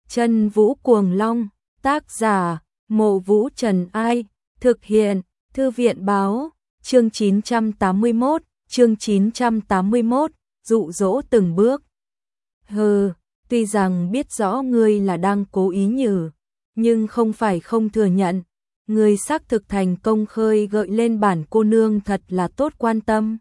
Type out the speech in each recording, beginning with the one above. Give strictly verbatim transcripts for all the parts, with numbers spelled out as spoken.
Chân Vũ Cuồng Long, tác giả, Mộ Vũ Trần Ai, thực hiện, Thư viện Báo, chương chín trăm tám mươi mốt, chương chín trăm tám mươi mốt, dụ dỗ từng bước. Hừ, tuy rằng biết rõ ngươi là đang cố ý nhử, nhưng không phải không thừa nhận, ngươi xác thực thành công khơi gợi lên bản cô nương thật là tốt quan tâm.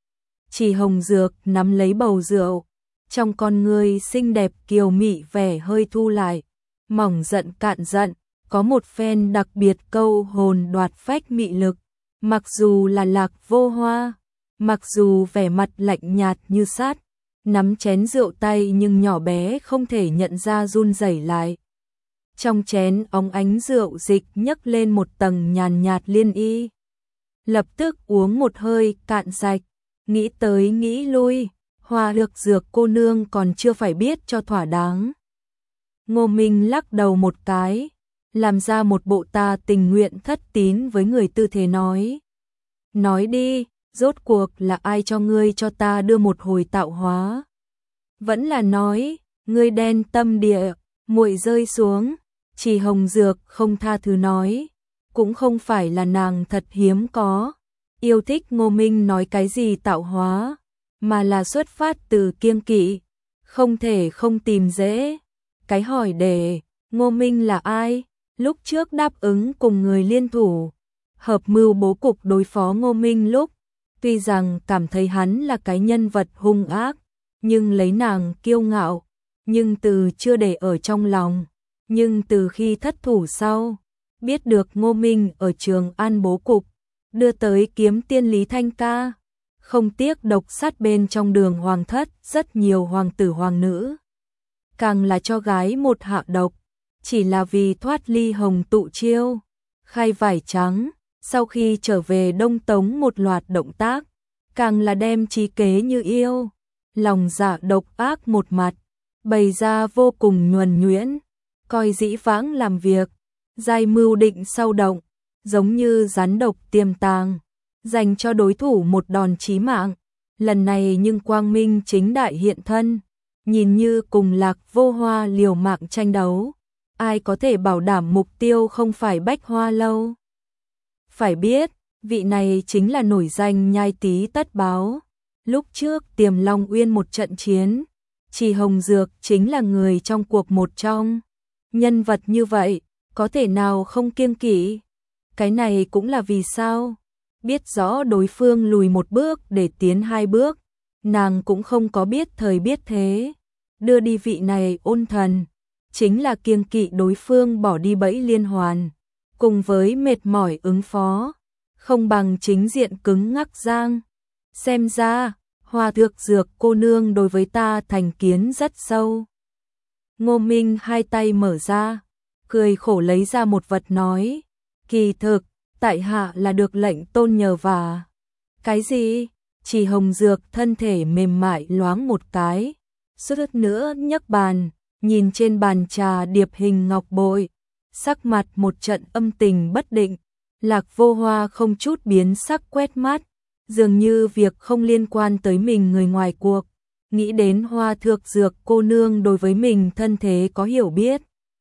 Chỉ Hồng Dược nắm lấy bầu rượu, trong con ngươi xinh đẹp kiều mị vẻ hơi thu lại, mỏng giận cạn giận, có một phen đặc biệt câu hồn đoạt phách mị lực, mặc dù là Lạc Vô Hoa, mặc dù vẻ mặt lạnh nhạt như sát, nắm chén rượu tay nhưng nhỏ bé không thể nhận ra run rẩy lại. Trong chén óng ánh rượu dịch nhấc lên một tầng nhàn nhạt liên y. Lập tức uống một hơi cạn sạch, nghĩ tới nghĩ lui, Hoa Lược Dược cô nương còn chưa phải biết cho thỏa đáng. Ngô Minh lắc đầu một cái, làm ra một bộ ta tình nguyện thất tín với người tư thế nói. Nói đi, rốt cuộc là ai cho ngươi cho ta đưa một hồi tạo hóa? Vẫn là nói, ngươi đen tâm địa, muội rơi xuống. Chỉ Hồng Dược không tha thứ nói, cũng không phải là nàng thật hiếm có, yêu thích Ngô Minh nói cái gì tạo hóa, mà là xuất phát từ kiêng kỵ, không thể không tìm dễ. Cái hỏi đề, Ngô Minh là ai? Lúc trước đáp ứng cùng người liên thủ, hợp mưu bố cục đối phó Ngô Minh lúc, tuy rằng cảm thấy hắn là cái nhân vật hung ác, nhưng lấy nàng kiêu ngạo, nhưng từ chưa để ở trong lòng. Nhưng từ khi thất thủ sau, biết được Ngô Minh ở Trường An bố cục, đưa tới kiếm tiên Lý Thanh Ca, không tiếc độc sát bên trong đường hoàng thất rất nhiều hoàng tử hoàng nữ. Càng là cho gái một hạ độc, chỉ là vì thoát ly hồng tụ chiêu, khai vải trắng, sau khi trở về Đông Tống một loạt động tác, càng là đem trí kế như yêu, lòng dạ độc ác một mặt, bày ra vô cùng nhuần nhuyễn. Coi dĩ vãng làm việc, dài mưu định sâu động, giống như rắn độc tiềm tàng, dành cho đối thủ một đòn chí mạng. Lần này nhưng quang minh chính đại hiện thân, nhìn như cùng Lạc Vô Hoa liều mạng tranh đấu, ai có thể bảo đảm mục tiêu không phải Bách Hoa Lâu. Phải biết, vị này chính là nổi danh nhai tí tất báo, lúc trước Tiềm Long Uyên một trận chiến, Chỉ Hồng Dược chính là người trong cuộc một trong. Nhân vật như vậy, có thể nào không kiêng kỵ? Cái này cũng là vì sao? Biết rõ đối phương lùi một bước để tiến hai bước, nàng cũng không có biết thời biết thế. Đưa đi vị này ôn thần, chính là kiêng kỵ đối phương bỏ đi bẫy liên hoàn, cùng với mệt mỏi ứng phó, không bằng chính diện cứng ngắc giang. Xem ra, Hoa Lược Dược cô nương đối với ta thành kiến rất sâu. Ngô Minh hai tay mở ra, cười khổ lấy ra một vật nói, kỳ thực, tại hạ là được lệnh tôn nhờ vả. Cái gì? Chỉ Hồng Dược thân thể mềm mại loáng một cái, suýt nữa nhấc bàn, nhìn trên bàn trà điệp hình ngọc bội, sắc mặt một trận âm tình bất định. Lạc Vô Hoa không chút biến sắc quét mắt, dường như việc không liên quan tới mình người ngoài cuộc. Nghĩ đến Hoa Lược Dược cô nương đối với mình thân thế có hiểu biết.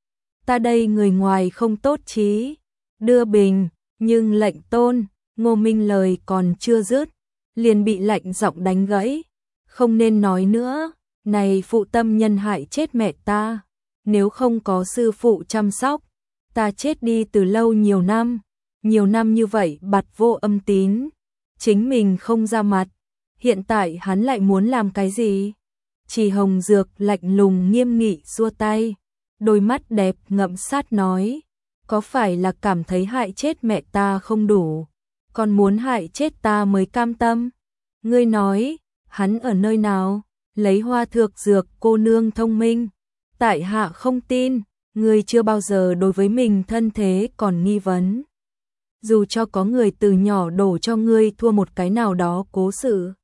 Ta đây người ngoài không tốt chí, đưa bình, nhưng lệnh tôn. Ngô Minh lời còn chưa dứt, liền bị lệnh giọng đánh gãy. Không nên nói nữa, này phụ tâm nhân hại chết mẹ ta, nếu không có sư phụ chăm sóc, ta chết đi từ lâu nhiều năm, nhiều năm như vậy bặt vô âm tín, chính mình không ra mặt. Hiện tại hắn lại muốn làm cái gì? Chỉ Hồng Dược lạnh lùng nghiêm nghị xua tay, đôi mắt đẹp ngậm sát nói, có phải là cảm thấy hại chết mẹ ta không đủ, còn muốn hại chết ta mới cam tâm? Ngươi nói, hắn ở nơi nào? Lấy Hoa Lược Dược cô nương thông minh, tại hạ không tin, ngươi chưa bao giờ đối với mình thân thế còn nghi vấn. Dù cho có người từ nhỏ đổ cho ngươi thua một cái nào đó cố sự.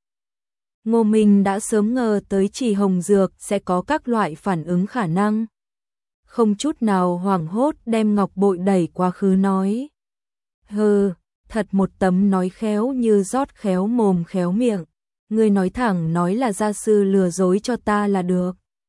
Ngô Minh đã sớm ngờ tới Chỉ Hồng Dược sẽ có các loại phản ứng khả năng. Không chút nào hoảng hốt đem ngọc bội đẩy quá khứ nói. Hừ, thật một tấm nói khéo như rót khéo mồm khéo miệng. Ngươi nói thẳng nói là gia sư lừa dối cho ta là được.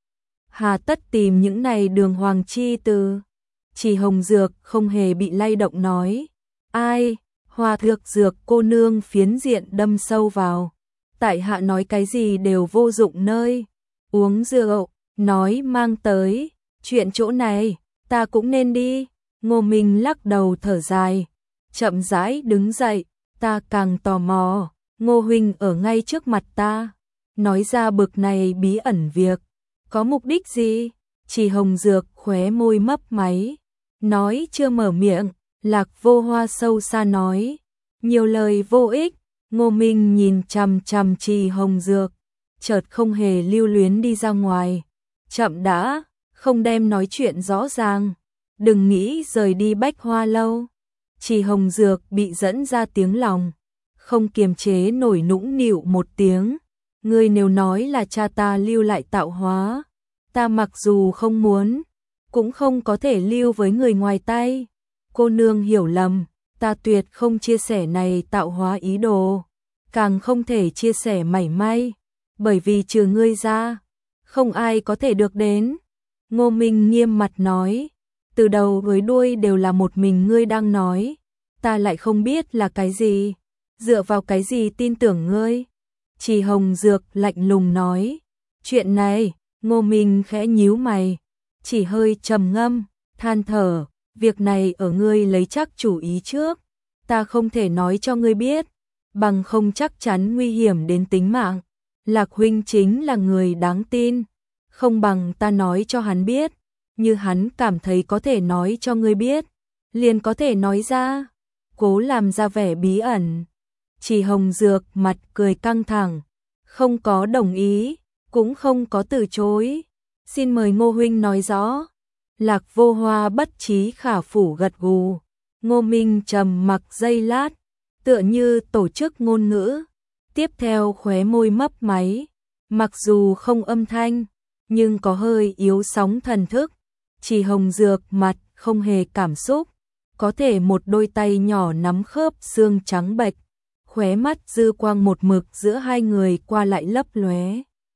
hà tất tìm những này đường hoàng chi từ. Chỉ Hồng Dược không hề bị lay động nói, ai, Hòa Thược Dược cô nương phiến diện đâm sâu vào. Tại hạ nói cái gì đều vô dụng nơi, uống rượu, nói mang tới, chuyện chỗ này, ta cũng nên đi. Ngô Minh lắc đầu thở dài, chậm rãi đứng dậy, ta càng tò mò, Ngô huynh ở ngay trước mặt ta, nói ra bực này bí ẩn việc, có mục đích gì? Chỉ Hồng Dược khóe môi mấp máy, nói chưa mở miệng, Lạc Vô Hoa sâu xa nói, nhiều lời vô ích. Ngô Minh nhìn chằm chằm Trì Hồng Dược, chợt không hề lưu luyến đi ra ngoài. Chậm đã, không đem nói chuyện rõ ràng, đừng nghĩ rời đi Bách Hoa lâu. Trì Hồng Dược bị dẫn ra tiếng lòng, không kiềm chế nổi nũng nịu một tiếng. Ngươi nếu nói là cha ta lưu lại tạo hóa, ta mặc dù không muốn, cũng không có thể lưu với người ngoài tay. Cô nương hiểu lầm, ta tuyệt không chia sẻ này tạo hóa ý đồ, càng không thể chia sẻ mảy may, bởi vì trừ ngươi ra, không ai có thể được đến. Ngô Minh nghiêm mặt nói, từ đầu với đuôi đều là một mình ngươi đang nói, ta lại không biết là cái gì, dựa vào cái gì tin tưởng ngươi. Chỉ Hồng Dược lạnh lùng nói, chuyện này. Ngô Minh khẽ nhíu mày, chỉ hơi trầm ngâm, than thở, việc này ở ngươi lấy chắc chủ ý trước, ta không thể nói cho ngươi biết, bằng không chắc chắn nguy hiểm đến tính mạng. Lạc huynh chính là người đáng tin, không bằng ta nói cho hắn biết, như hắn cảm thấy có thể nói cho ngươi biết, liền có thể nói ra, cố làm ra vẻ bí ẩn. Chỉ Hồng Dược mặt cười căng thẳng, không có đồng ý, cũng không có từ chối. Xin mời Ngô huynh nói rõ. Lạc Vô Hoa bất trí khả phủ gật gù. Ngô Minh trầm mặc giây lát, tựa như tổ chức ngôn ngữ, tiếp theo khóe môi mấp máy, mặc dù không âm thanh, nhưng có hơi yếu sóng thần thức. Chỉ Hồng Dược mặt không hề cảm xúc, có thể một đôi tay nhỏ nắm khớp xương trắng bệch, khóe mắt dư quang một mực giữa hai người qua lại lấp lóe,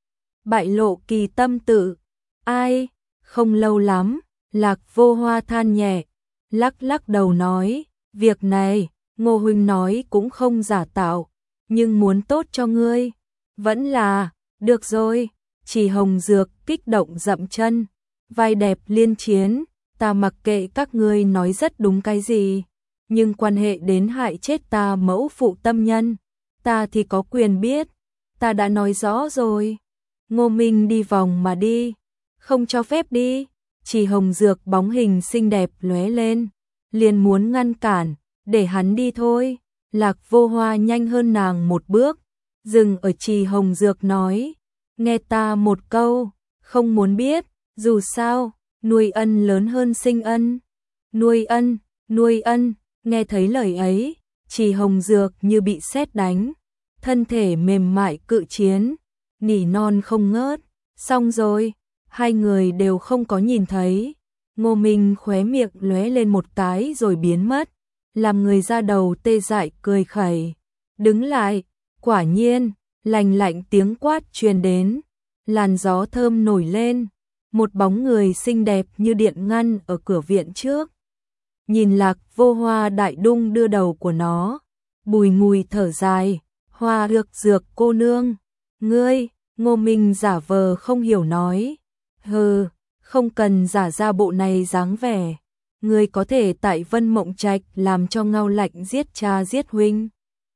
bại lộ kỳ tâm tự. Ai, không lâu lắm, Lạc Vô Hoa than nhẹ, lắc lắc đầu nói, việc này, Ngô huynh nói cũng không giả tạo, nhưng muốn tốt cho ngươi, vẫn là, được rồi. Chỉ Hồng Dược kích động dậm chân, vai đẹp liên chiến, ta mặc kệ các ngươi nói rất đúng cái gì, nhưng quan hệ đến hại chết ta mẫu phụ tâm nhân, ta thì có quyền biết, ta đã nói rõ rồi. Ngô Minh đi vòng mà đi, không cho phép đi. Chỉ Hồng Dược bóng hình xinh đẹp lóe lên, liền muốn ngăn cản, để hắn đi thôi. Lạc Vô Hoa nhanh hơn nàng một bước, dừng ở Trì Hồng Dược nói, nghe ta một câu, không muốn biết, dù sao, nuôi ân lớn hơn sinh ân. Nuôi ân, nuôi ân, nghe thấy lời ấy, Trì Hồng Dược như bị sét đánh, thân thể mềm mại cự chiến, nỉ non không ngớt. Xong rồi, hai người đều không có nhìn thấy. Ngô Minh khóe miệng lóe lên một cái rồi biến mất, làm người ra đầu tê dại cười khẩy. Đứng lại, quả nhiên, lành lạnh tiếng quát truyền đến, làn gió thơm nổi lên, một bóng người xinh đẹp như điện ngăn ở cửa viện trước. Nhìn Lạc Vô Hoa đại đung đưa đầu của nó, bùi ngùi thở dài, Hoa Thược Dược cô nương, ngươi. Ngô Minh giả vờ không hiểu nói, hừ, không cần giả ra bộ này dáng vẻ, ngươi có thể tại Vân Mộng Trạch làm cho Ngao Lạnh giết cha giết huynh,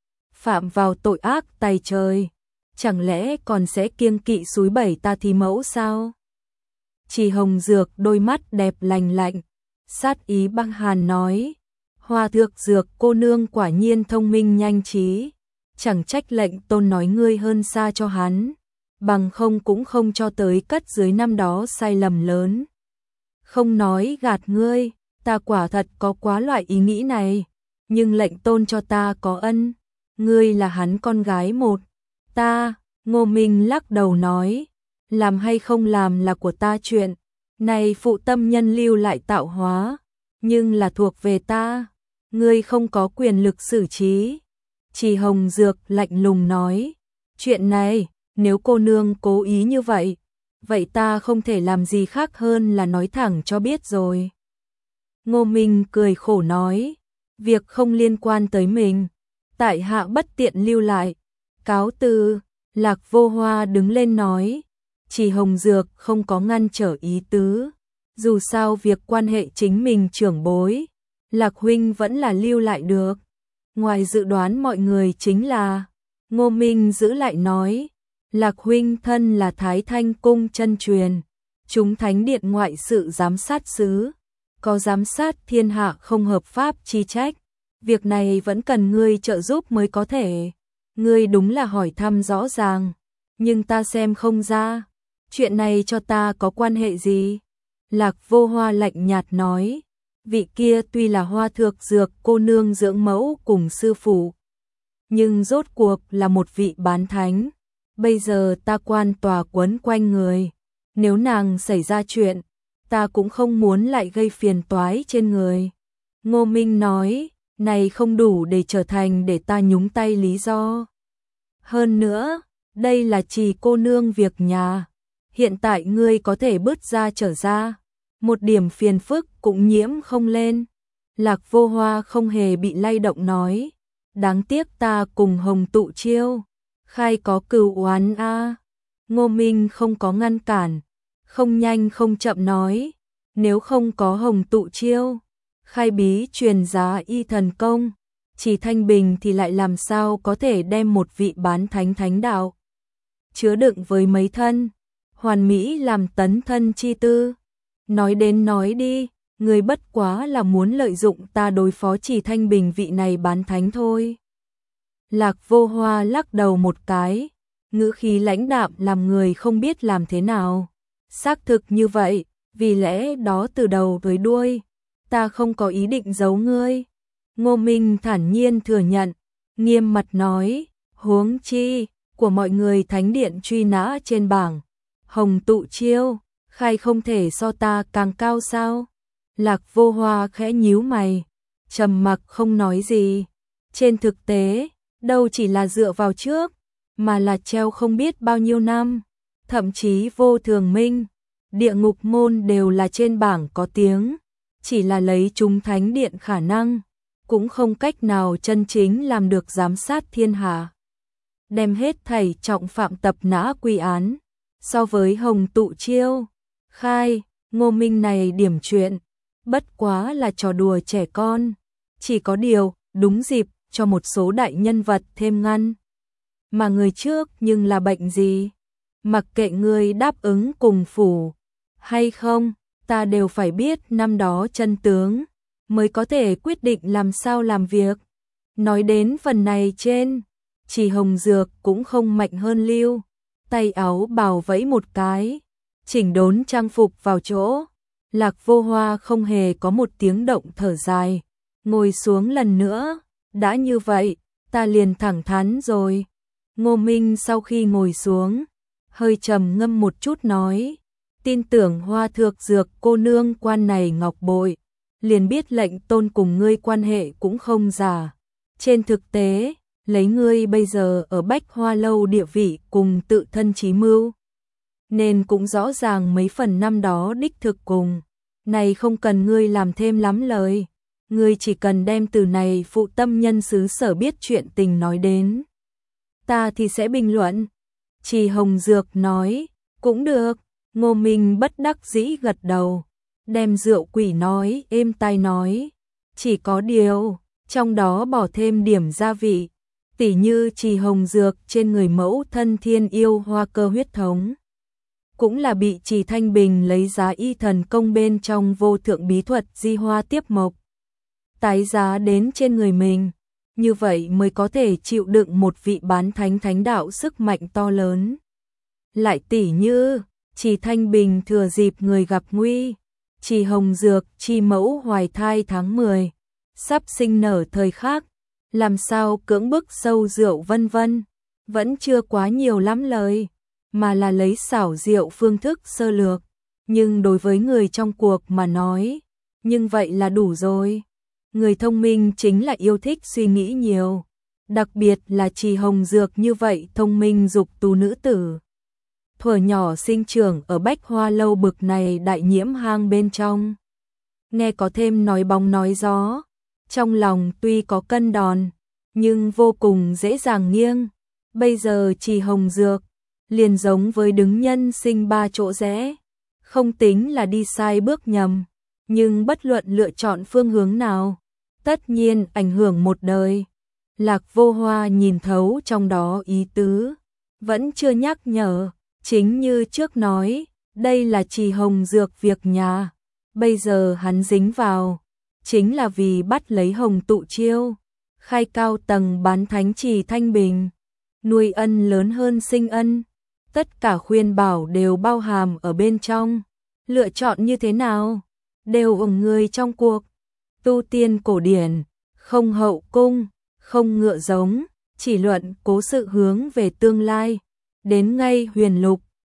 phạm vào tội ác tày trời, chẳng lẽ còn sẽ kiêng kỵ xúi bẩy ta thì mẫu sao? Chỉ Hồng Dược đôi mắt đẹp lành lạnh, sát ý băng hàn nói, Hoa Thược Dược cô nương quả nhiên thông minh nhanh trí, chẳng trách lệnh tôn nói ngươi hơn xa cho hắn, bằng không cũng không cho tới cất dưới năm đó sai lầm lớn. Không nói gạt ngươi, ta quả thật có quá loại ý nghĩ này, nhưng lệnh tôn cho ta có ân, ngươi là hắn con gái một, ta. Ngô Minh lắc đầu nói, làm hay không làm là của ta chuyện, này phụ tâm nhân lưu lại tạo hóa, nhưng là thuộc về ta, ngươi không có quyền lực xử trí. Chỉ Hồng Dược lạnh lùng nói, chuyện này, nếu cô nương cố ý như vậy, vậy ta không thể làm gì khác hơn là nói thẳng cho biết rồi. Ngô Minh cười khổ nói, việc không liên quan tới mình, tại hạ bất tiện lưu lại, cáo từ. Lạc Vô Hoa đứng lên nói, chỉ Hồng Dược không có ngăn trở ý tứ, dù sao việc quan hệ chính mình trưởng bối, Lạc huynh vẫn là lưu lại được. Ngoài dự đoán mọi người chính là, Ngô Minh giữ lại nói, Lạc huynh thân là Thái Thanh cung chân truyền, chúng thánh điện ngoại sự giám sát sứ, có giám sát thiên hạ không hợp pháp chi trách, việc này vẫn cần ngươi trợ giúp mới có thể. Ngươi đúng là hỏi thăm rõ ràng, nhưng ta xem không ra, chuyện này cho ta có quan hệ gì? Lạc Vô Hoa lạnh nhạt nói, vị kia tuy là Hoa Thược Dược cô nương dưỡng mẫu cùng sư phụ, nhưng rốt cuộc là một vị bán thánh, bây giờ ta quan tòa quấn quanh người, nếu nàng xảy ra chuyện, ta cũng không muốn lại gây phiền toái trên người. Ngô Minh nói, này không đủ để trở thành để ta nhúng tay lý do. Hơn nữa, đây là Trì cô nương việc nhà, hiện tại ngươi có thể bứt ra trở ra, một điểm phiền phức cũng nhiễm không lên. Lạc Vô Hoa không hề bị lay động nói, đáng tiếc ta cùng Hồng Tụ Chiêu, khai có cừu oán a. Ngô Minh không có ngăn cản, không nhanh không chậm nói, nếu không có Hồng Tụ Chiêu, khai bí truyền giá y thần công, Chỉ Thanh Bình thì lại làm sao có thể đem một vị bán thánh thánh đạo chứa đựng với mấy thân, hoàn mỹ làm tấn thân chi tư. Nói đến nói đi, người bất quá là muốn lợi dụng ta đối phó Chỉ Thanh Bình vị này bán thánh thôi. Lạc Vô Hoa lắc đầu một cái, ngữ khí lãnh đạm làm người không biết làm thế nào. Xác thực như vậy, vì lẽ đó từ đầu tới đuôi, ta không có ý định giấu ngươi. Ngô Minh thản nhiên thừa nhận, nghiêm mặt nói, huống chi, của mọi người thánh điện truy nã trên bảng, Hồng Tụ Chiêu, khai không thể so ta càng cao sao? Lạc Vô Hoa khẽ nhíu mày, trầm mặc không nói gì. Trên thực tế, đâu chỉ là dựa vào trước, mà là treo không biết bao nhiêu năm, thậm chí Vô Thường Minh, Địa Ngục Môn đều là trên bảng có tiếng, chỉ là lấy chúng thánh điện khả năng, cũng không cách nào chân chính làm được giám sát thiên hạ. Đem hết thảy trọng phạm tập nã quy án, so với Hồng Tụ Chiêu, khai, Ngô Minh này điểm chuyện, bất quá là trò đùa trẻ con, chỉ có điều, đúng dịp, cho một số đại nhân vật thêm ngăn. Mà người trước nhưng là bệnh gì? Mặc kệ ngươi đáp ứng cùng phủ, hay không, ta đều phải biết năm đó chân tướng, mới có thể quyết định làm sao làm việc. Nói đến phần này trên, Chỉ Hồng Dược cũng không mạnh hơn Lưu, tay áo bào vẫy một cái, chỉnh đốn trang phục vào chỗ. Lạc Vô Hoa không hề có một tiếng động thở dài, ngồi xuống lần nữa, đã như vậy, ta liền thẳng thắn rồi. Ngô Minh sau khi ngồi xuống, hơi trầm ngâm một chút nói, tin tưởng Hoa Thược Dược cô nương quan này ngọc bội, liền biết lệnh tôn cùng ngươi quan hệ cũng không giả. Trên thực tế, lấy ngươi bây giờ ở Bách Hoa Lâu địa vị cùng tự thân chí mưu, nên cũng rõ ràng mấy phần năm đó đích thực cùng. Này không cần ngươi làm thêm lắm lời, ngươi chỉ cần đem từ này phụ tâm nhân xứ sở biết chuyện tình nói đến, ta thì sẽ bình luận. Chỉ Hồng Dược nói, cũng được. Ngô Minh bất đắc dĩ gật đầu, đem rượu quỷ nói êm tai nói, chỉ có điều, trong đó bỏ thêm điểm gia vị, tỉ như Chỉ Hồng Dược trên người mẫu thân thiên yêu hoa cơ huyết thống, cũng là bị Chỉ Thanh Bình lấy giá y thần công bên trong vô thượng bí thuật di hoa tiếp mộc, tái giá đến trên người mình, như vậy mới có thể chịu đựng một vị bán thánh thánh đạo sức mạnh to lớn. Lại tỉ như, Chỉ Thanh Bình thừa dịp người gặp nguy, Chỉ Hồng Dược chi mẫu hoài thai tháng mười, sắp sinh nở thời khắc, làm sao cưỡng bức sâu rượu vân vân, vẫn chưa quá nhiều lắm lời, mà là lấy xảo diệu phương thức sơ lược, nhưng đối với người trong cuộc mà nói, nhưng vậy là đủ rồi. Người thông minh chính là yêu thích suy nghĩ nhiều, đặc biệt là Chỉ Hồng Dược như vậy thông minh dục tú nữ tử. thuở nhỏ sinh trưởng ở Bách Hoa lâu bực này đại nhiễm hang bên trong. Nghe có thêm nói bóng nói gió, trong lòng tuy có cân đòn, nhưng vô cùng dễ dàng nghiêng. Bây giờ Trì Hồng Dược liền giống với đứng nhân sinh ba chỗ rẽ, không tính là đi sai bước nhầm, nhưng bất luận lựa chọn phương hướng nào, tất nhiên ảnh hưởng một đời. Lạc Vô Hoa nhìn thấu trong đó ý tứ, vẫn chưa nhắc nhở, chính như trước nói, đây là Trì Hồng Dược việc nhà, bây giờ hắn dính vào, chính là vì bắt lấy Hồng Tụ Chiêu, khai cao tầng bán thánh trì Thanh Bình, nuôi ân lớn hơn sinh ân, tất cả khuyên bảo đều bao hàm ở bên trong, lựa chọn như thế nào, đều ủng người trong cuộc, tu tiên cổ điển, không hậu cung, không ngựa giống, chỉ luận cố sự hướng về tương lai, đến ngay huyền lục,